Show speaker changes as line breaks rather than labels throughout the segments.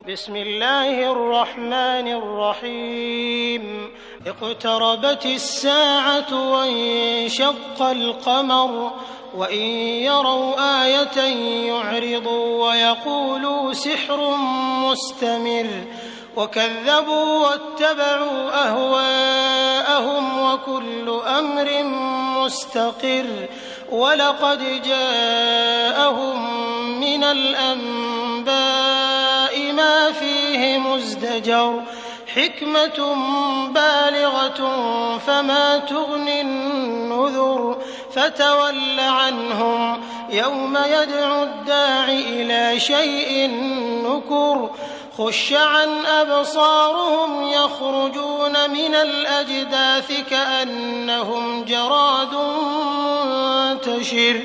بسم الله الرحمن الرحيم اقتربت الساعة وانشق القمر وإن يروا آية يعرضوا ويقولوا سحر مستمر وكذبوا واتبعوا أهواءهم وكل أمر مستقر ولقد جاءهم من الأنباء ما فيه مزدجر حكمة بالغة فما تغني النذر فتول عنهم يوم يدعو الداع إلى شيء نكر خش عن أبصارهم يخرجون من الأجداث كأنهم جراد منتشر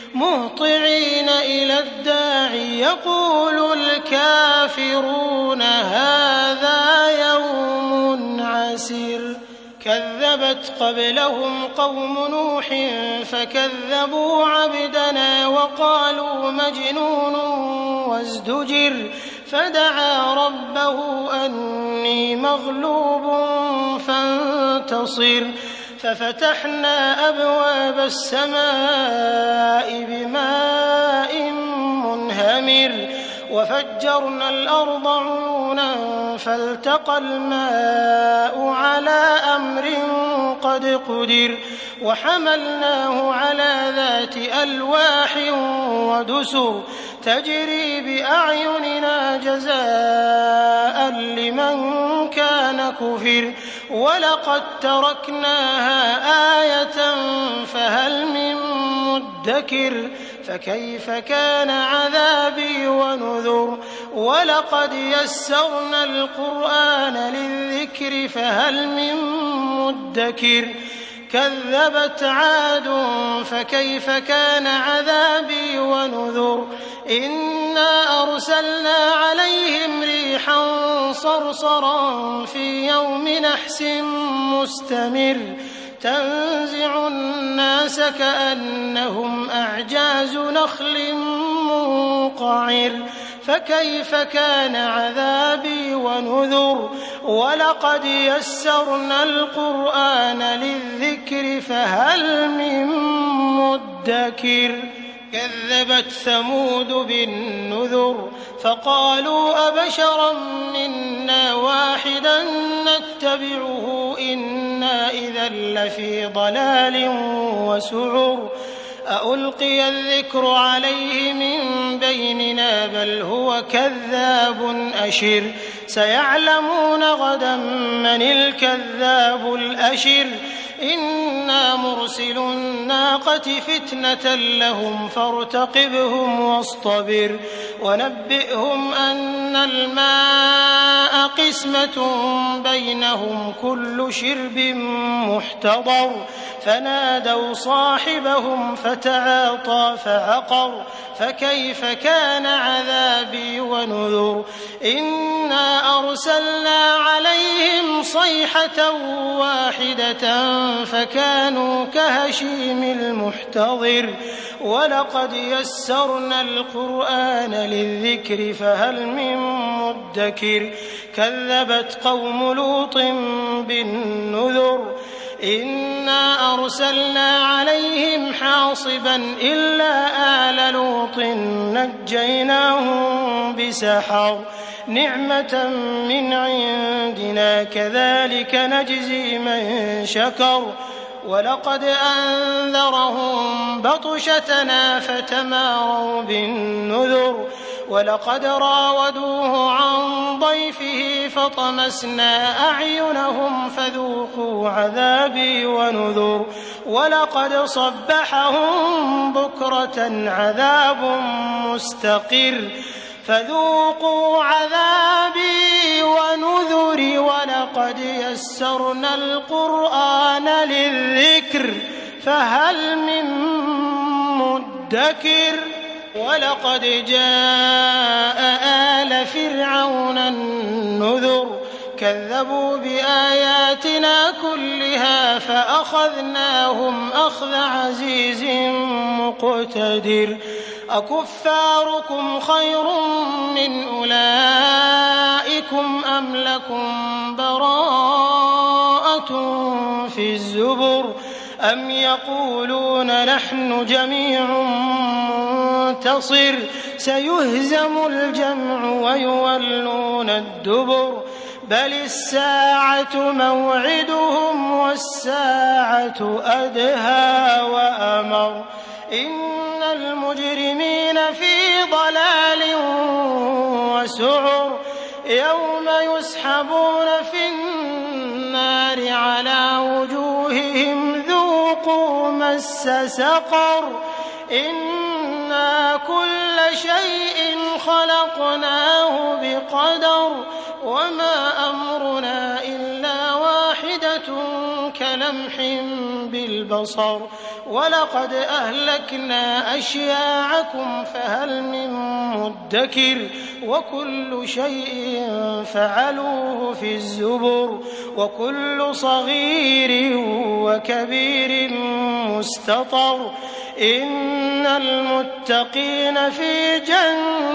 مهطعين إلى الداع يقول الكافرون هذا يوم عسير كذبت قبلهم قوم نوح فكذبوا عبدنا وقالوا مجنون وازدجر فدعا ربه أني مغلوب فانتصر ففتحنا أبواب السماء بماء منهمر وفجرنا الأرض عيونا فالتقى الماء على أمر قد قدر وحملناه على ذات ألواح ودسر تجري بأعيننا جزاء لمن كان كفر ولقد تركناها آية فهل من مدكر فكيف كان عذابي ونذر ولقد يسرنا القرآن للذكر فهل من مدكر كذبت عاد فكيف كان عذابي ونذر إنا أرسلنا عليهم ريحا صرصرا في يوم نحس مستمر تنزع الناس كأنهم أعجاز نخل منقعر فكيف كان عذابي ونذر ولقد يسرنا القرآن للذكر فهل من مدكر كذبت ثمود بالنذر فقالوا أبشرا منا واحدا نتبعه إنا إذا لفي ضلال وسعر أألقي الذكر عليه من بيننا بل هو كذاب أشر سيعلمون غدا من الكذاب الأشر إنا مرسل الناقة فتنة لهم فارتقبهم واصطبر ونبئهم أن الماء قسمة بينهم كل شرب محتضر فنادوا صاحبهم فتعاطى فعقر فكيف كان عذابي ونذر إنا أرسلنا عليهم صيحة واحدة فكانوا كهشيم المحتضر ولقد يسرنا القرآن للذكر فهل من مدكر كذبت قوم لوط بالنذر إنا أرسلنا عليهم حاصبا إلا آل لوط نجيناهم بسحر نعمة من عندنا كذلك نجزي من شكر ولقد أنذرهم بطشتنا فتماروا بالنذر ولقد راودوه عن ضيفه فطمسنا أعينهم فذوقوا عذابي ونذر ولقد صبحهم بكرة عذاب مستقر فذوقوا عذابي ونذر ولقد يسرنا القرآن للذكر فهل من مدكر ولقد جاء آل فرعون النذر كذبوا بآياتنا كلها فأخذناهم أخذ عزيز مقتدر أكفاركم خير من أولئك لكم أم لكم براءة في الزبر أم يقولون نحن جميع منتصر سيهزم الجمع ويولون الدبر بل الساعة موعدهم والساعة أدهى وأمر إن المجرمين في ضلال وسعر يوم يسحبون في النار على وجوههم ذوقوا مس سقر إنا كل شيء خلقناه بقدر وما أمرنا إلا واحدة كلمح بالبصر ولقد أهلكنا أشياعكم فهل من مدكر وكل شيء فعلوه في الزبر وكل صغير وكبير مستطر إن المتقين في جنات